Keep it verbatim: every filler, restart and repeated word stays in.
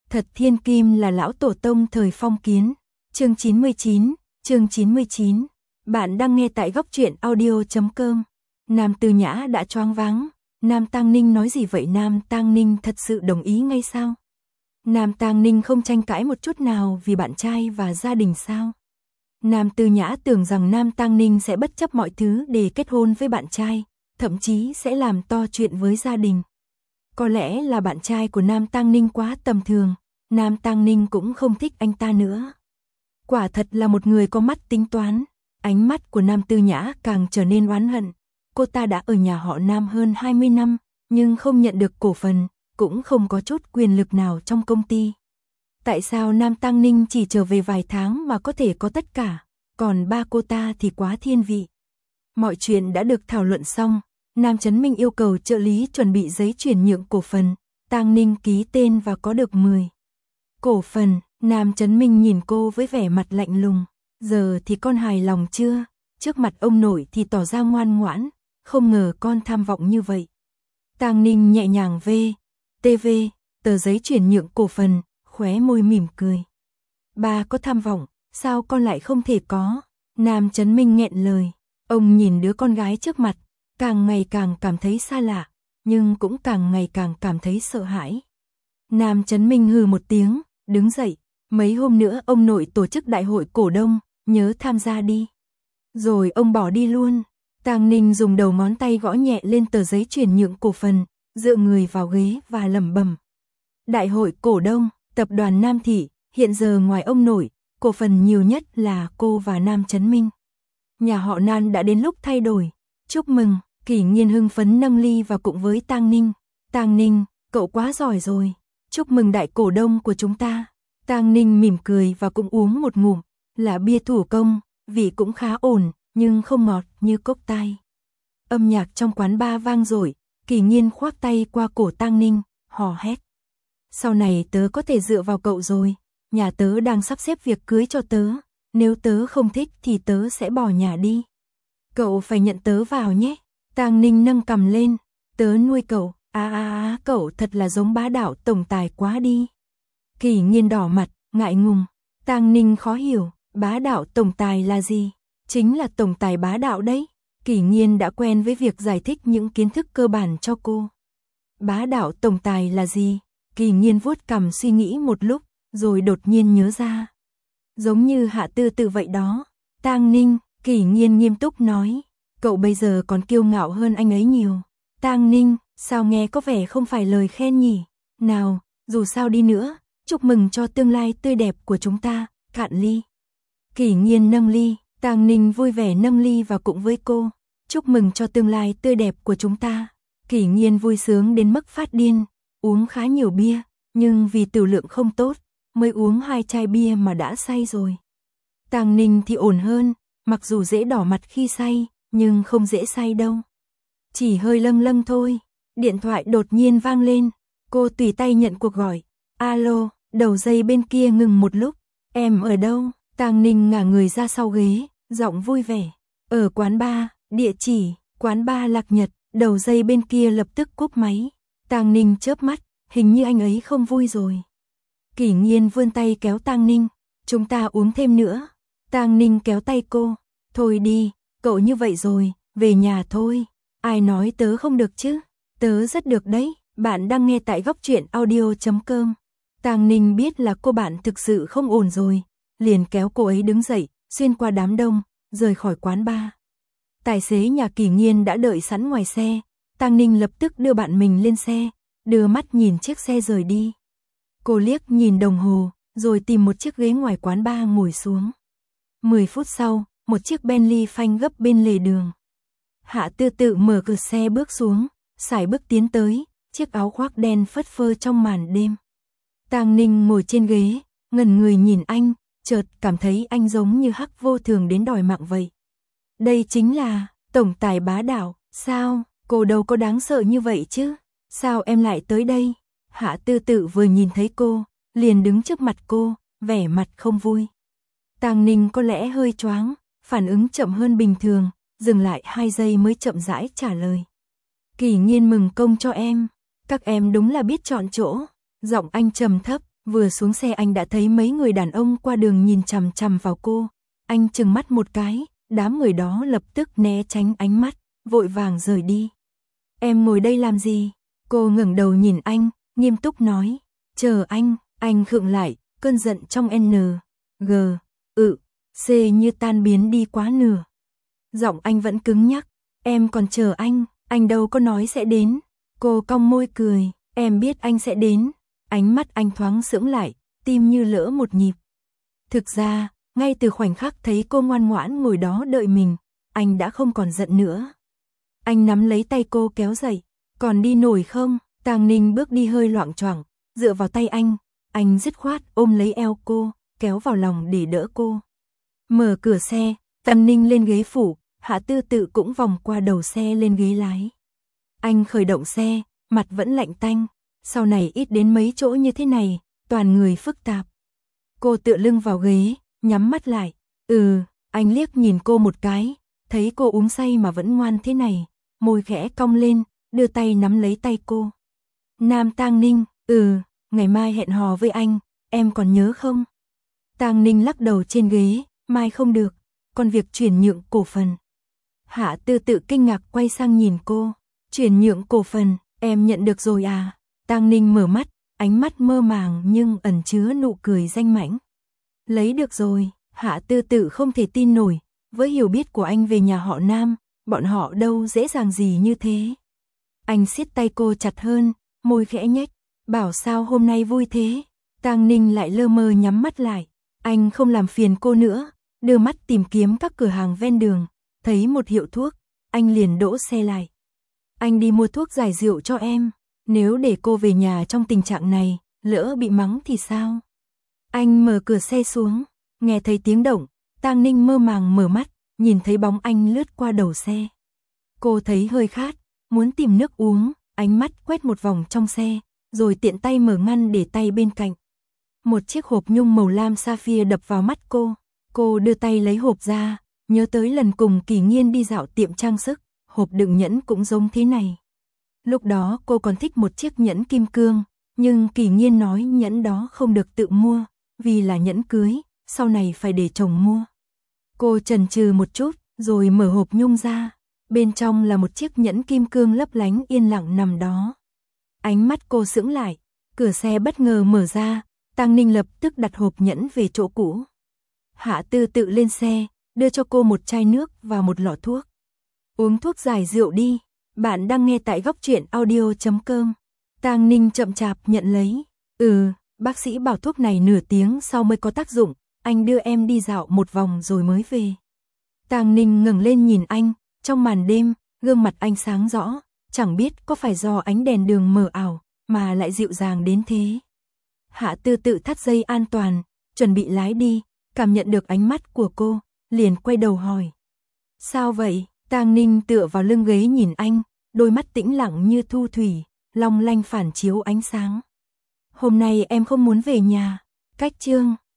Thật thiên kim là lão tổ tông thời phong kiến. Chương chín mươi chín, chương chín mươi chín. Bạn đang nghe tại góc truyện audio chấm com. Nam Tư Nhã đã choáng váng. Nam Tang Ninh nói gì vậy? Nam Tang Ninh thật sự đồng ý ngay sao? Nam Tang Ninh không tranh cãi một chút nào vì bạn trai và gia đình sao? Nam Tư Nhã tưởng rằng Nam Tang Ninh sẽ bất chấp mọi thứ để kết hôn với bạn trai, thậm chí sẽ làm to chuyện với gia đình. Có lẽ là bạn trai của Nam Tang Ninh quá tầm thường, Nam Tang Ninh cũng không thích anh ta nữa. Quả thật là một người có mắt tính toán, ánh mắt của Nam Tư Nhã càng trở nên oán hận. Cô ta đã ở nhà họ Nam hơn hai mươi năm, nhưng không nhận được cổ phần, cũng không có chút quyền lực nào trong công ty. Tại sao Nam Tang Ninh chỉ trở về vài tháng mà có thể có tất cả, còn ba cô ta thì quá thiên vị. Mọi chuyện đã được thảo luận xong, Nam Chấn Minh yêu cầu trợ lý chuẩn bị giấy chuyển nhượng cổ phần, Tang Ninh ký tên và có được mười cổ phần. Nam Chấn Minh nhìn cô với vẻ mặt lạnh lùng, giờ thì con hài lòng chưa? Trước mặt ông nội thì tỏ ra ngoan ngoãn, không ngờ con tham vọng như vậy. Tang Ninh nhẹ nhàng vê, tê vê, tờ giấy chuyển nhượng cổ phần, khóe môi mỉm cười. Ba có tham vọng, sao con lại không thể có? Nam Chấn Minh nghẹn lời, ông nhìn đứa con gái trước mặt, càng ngày càng cảm thấy xa lạ, nhưng cũng càng ngày càng cảm thấy sợ hãi. Nam Chấn Minh hừ một tiếng, đứng dậy, mấy hôm nữa ông nội tổ chức đại hội cổ đông, nhớ tham gia đi. Rồi ông bỏ đi luôn. Tang Ninh dùng đầu ngón tay gõ nhẹ lên tờ giấy chuyển nhượng cổ phần, dựa người vào ghế và lẩm bẩm. Đại hội cổ đông, tập đoàn Nam Thị, hiện giờ ngoài ông nội, cổ phần nhiều nhất là cô và Nam Chấn Minh. Nhà họ Nan đã đến lúc thay đổi. Chúc mừng, Kỷ Nghiên hưng phấn nâng ly và cùng với Tang Ninh. Tang Ninh, cậu quá giỏi rồi. Chúc mừng đại cổ đông của chúng ta. Tang Ninh mỉm cười và cũng uống một ngụm, là bia thủ công, vị cũng khá ổn, nhưng không ngọt như cốc tai. Âm nhạc trong quán bar vang dội, Kỷ Nghiên khoác tay qua cổ Tang Ninh, hò hét. Sau này tớ có thể dựa vào cậu rồi, nhà tớ đang sắp xếp việc cưới cho tớ, nếu tớ không thích thì tớ sẽ bỏ nhà đi. Cậu phải nhận tớ vào nhé. Tang Ninh nâng cằm lên, tớ nuôi cậu, à à à, cậu thật là giống bá đạo tổng tài quá đi. Kỷ Nghiên đỏ mặt, ngại ngùng. Tang Ninh khó hiểu, bá đạo tổng tài là gì? Chính là tổng tài bá đạo đấy. Kỷ Nghiên đã quen với việc giải thích những kiến thức cơ bản cho cô. Bá đạo tổng tài là gì? Kỷ Nghiên vuốt cằm suy nghĩ một lúc, rồi đột nhiên nhớ ra. Giống như Hạ Tư Tự vậy đó. Tang Ninh, Kỷ Nghiên nghiêm túc nói, cậu bây giờ còn kiêu ngạo hơn anh ấy nhiều. Tang Ninh, sao nghe có vẻ không phải lời khen nhỉ? Nào, dù sao đi nữa, chúc mừng cho tương lai tươi đẹp của chúng ta, cạn ly. Kỷ Nghiên nâng ly, Tang Ninh vui vẻ nâng ly và cũng với cô. Chúc mừng cho tương lai tươi đẹp của chúng ta. Kỷ Nghiên vui sướng đến mức phát điên, uống khá nhiều bia, nhưng vì tiểu lượng không tốt, mới uống hai chai bia mà đã say rồi. Tang Ninh thì ổn hơn, mặc dù dễ đỏ mặt khi say, nhưng không dễ say đâu. Chỉ hơi lâng lâng thôi. Điện thoại đột nhiên vang lên, cô tùy tay nhận cuộc gọi. Alo, đầu dây bên kia ngừng một lúc. Em ở đâu? Tang Ninh ngả người ra sau ghế, giọng vui vẻ. Ở quán bar, địa chỉ, quán bar Lạc Nhật. Đầu dây bên kia lập tức cúp máy. Tang Ninh chớp mắt, hình như anh ấy không vui rồi. Kỷ Nghiên vươn tay kéo Tang Ninh. Chúng ta uống thêm nữa. Tang Ninh kéo tay cô. Thôi đi, cậu như vậy rồi, về nhà thôi. Ai nói tớ không được chứ? Tớ rất được đấy. Bạn đang nghe tại góc truyện audio chấm com. Tang Ninh biết là cô bạn thực sự không ổn rồi, liền kéo cô ấy đứng dậy, xuyên qua đám đông, rời khỏi quán bar. Tài xế nhà Kỷ Nghiên đã đợi sẵn ngoài xe, Tang Ninh lập tức đưa bạn mình lên xe, đưa mắt nhìn chiếc xe rời đi. Cô liếc nhìn đồng hồ, rồi tìm một chiếc ghế ngoài quán bar ngồi xuống. Mười phút sau, một chiếc Bentley phanh gấp bên lề đường. Hạ Tư Tự mở cửa xe bước xuống, sải bước tiến tới, chiếc áo khoác đen phất phơ trong màn đêm. Tang Ninh ngồi trên ghế, ngẩn người nhìn anh, chợt cảm thấy anh giống như Hắc Vô Thường đến đòi mạng vậy. Đây chính là tổng tài bá đạo, sao? Cô đâu có đáng sợ như vậy chứ? Sao em lại tới đây? Hạ Tư Tự vừa nhìn thấy cô, liền đứng trước mặt cô, vẻ mặt không vui. Tang Ninh có lẽ hơi choáng, phản ứng chậm hơn bình thường, dừng lại hai giây mới chậm rãi trả lời. Kỷ Nghiên mừng công cho em, các em đúng là biết chọn chỗ. Giọng anh trầm thấp, Vừa xuống xe anh đã thấy mấy người đàn ông qua đường nhìn chằm chằm vào cô. Anh trừng mắt một cái, đám người đó lập tức né tránh ánh mắt, vội vàng rời đi. Em ngồi đây làm gì? Cô ngẩng đầu nhìn anh, nghiêm túc nói. Chờ anh. Anh khựng lại, cơn giận trong N, G, ự, C như tan biến đi quá nửa. Giọng anh vẫn cứng nhắc. Em còn chờ anh, anh đâu có nói sẽ đến. Cô cong môi cười, em biết anh sẽ đến. Ánh mắt anh thoáng sững lại, tim như lỡ một nhịp. Thực ra, ngay từ khoảnh khắc thấy cô ngoan ngoãn ngồi đó đợi mình, anh đã không còn giận nữa. Anh nắm lấy tay cô kéo dậy, còn đi nổi không? Tang Ninh bước đi hơi loạng choạng, dựa vào tay anh, anh dứt khoát ôm lấy eo cô, kéo vào lòng để đỡ cô. Mở cửa xe, Tang Ninh lên ghế phụ, Hạ Tư Tự cũng vòng qua đầu xe lên ghế lái. Anh khởi động xe, mặt vẫn lạnh tanh, sau này ít đến mấy chỗ như thế này, toàn người phức tạp. Cô tựa lưng vào ghế, nhắm mắt lại. Ừ, anh liếc nhìn cô một cái, thấy cô uống say mà vẫn ngoan thế này, môi khẽ cong lên, đưa tay nắm lấy tay cô. Nam Tang Ninh, ừ, ngày mai hẹn hò với anh, em còn nhớ không? Tang Ninh lắc đầu trên ghế, mai không được, còn việc chuyển nhượng cổ phần. Hạ Tư Tự kinh ngạc quay sang nhìn cô, chuyển nhượng cổ phần, em nhận được rồi à? Tang Ninh mở mắt, ánh mắt mơ màng nhưng ẩn chứa nụ cười danh mãnh. Lấy được rồi, Hạ Tư Tự không thể tin nổi, với hiểu biết của anh về nhà họ Nam, bọn họ đâu dễ dàng gì như thế. Anh siết tay cô chặt hơn, môi khẽ nhếch, bảo sao hôm nay vui thế. Tang Ninh lại lơ mơ nhắm mắt lại, anh không làm phiền cô nữa, đưa mắt tìm kiếm các cửa hàng ven đường, thấy một hiệu thuốc, anh liền đỗ xe lại. Anh đi mua thuốc giải rượu cho em, nếu để cô về nhà trong tình trạng này, lỡ bị mắng thì sao? Anh mở cửa xe xuống, nghe thấy tiếng động, Tang Ninh mơ màng mở mắt, nhìn thấy bóng anh lướt qua đầu xe. Cô thấy hơi khát, muốn tìm nước uống, ánh mắt quét một vòng trong xe, rồi tiện tay mở ngăn để tay bên cạnh. Một chiếc hộp nhung màu lam sapphire đập vào mắt cô, cô đưa tay lấy hộp ra, nhớ tới lần cùng Kỳ Nghiên đi dạo tiệm trang sức, hộp đựng nhẫn cũng giống thế này. Lúc đó cô còn thích một chiếc nhẫn kim cương, nhưng Kỳ Nghiên nói nhẫn đó không được tự mua, vì là nhẫn cưới, sau này phải để chồng mua. Cô chần chừ một chút, rồi mở hộp nhung ra, bên trong là một chiếc nhẫn kim cương lấp lánh yên lặng nằm đó. Ánh mắt cô sững lại, cửa xe bất ngờ mở ra, Tang Ninh lập tức đặt hộp nhẫn về chỗ cũ. Hạ Tư Tự lên xe, đưa cho cô một chai nước và một lọ thuốc. Uống thuốc giải rượu đi, bạn đang nghe tại góc truyện audio chấm com. Tang Ninh chậm chạp nhận lấy. Ừ, bác sĩ bảo thuốc này nửa tiếng sau mới có tác dụng, anh đưa em đi dạo một vòng rồi mới về. Tang Ninh ngẩng lên nhìn anh, trong màn đêm, gương mặt anh sáng rõ, chẳng biết có phải do ánh đèn đường mờ ảo mà lại dịu dàng đến thế. Hạ Tư Tự thắt dây an toàn, chuẩn bị lái đi, cảm nhận được ánh mắt của cô, liền quay đầu hỏi. Sao vậy? Tang Ninh tựa vào lưng ghế nhìn anh, đôi mắt tĩnh lặng như thu thủy, long lanh phản chiếu ánh sáng. Hôm nay em không muốn về nhà. Cách chương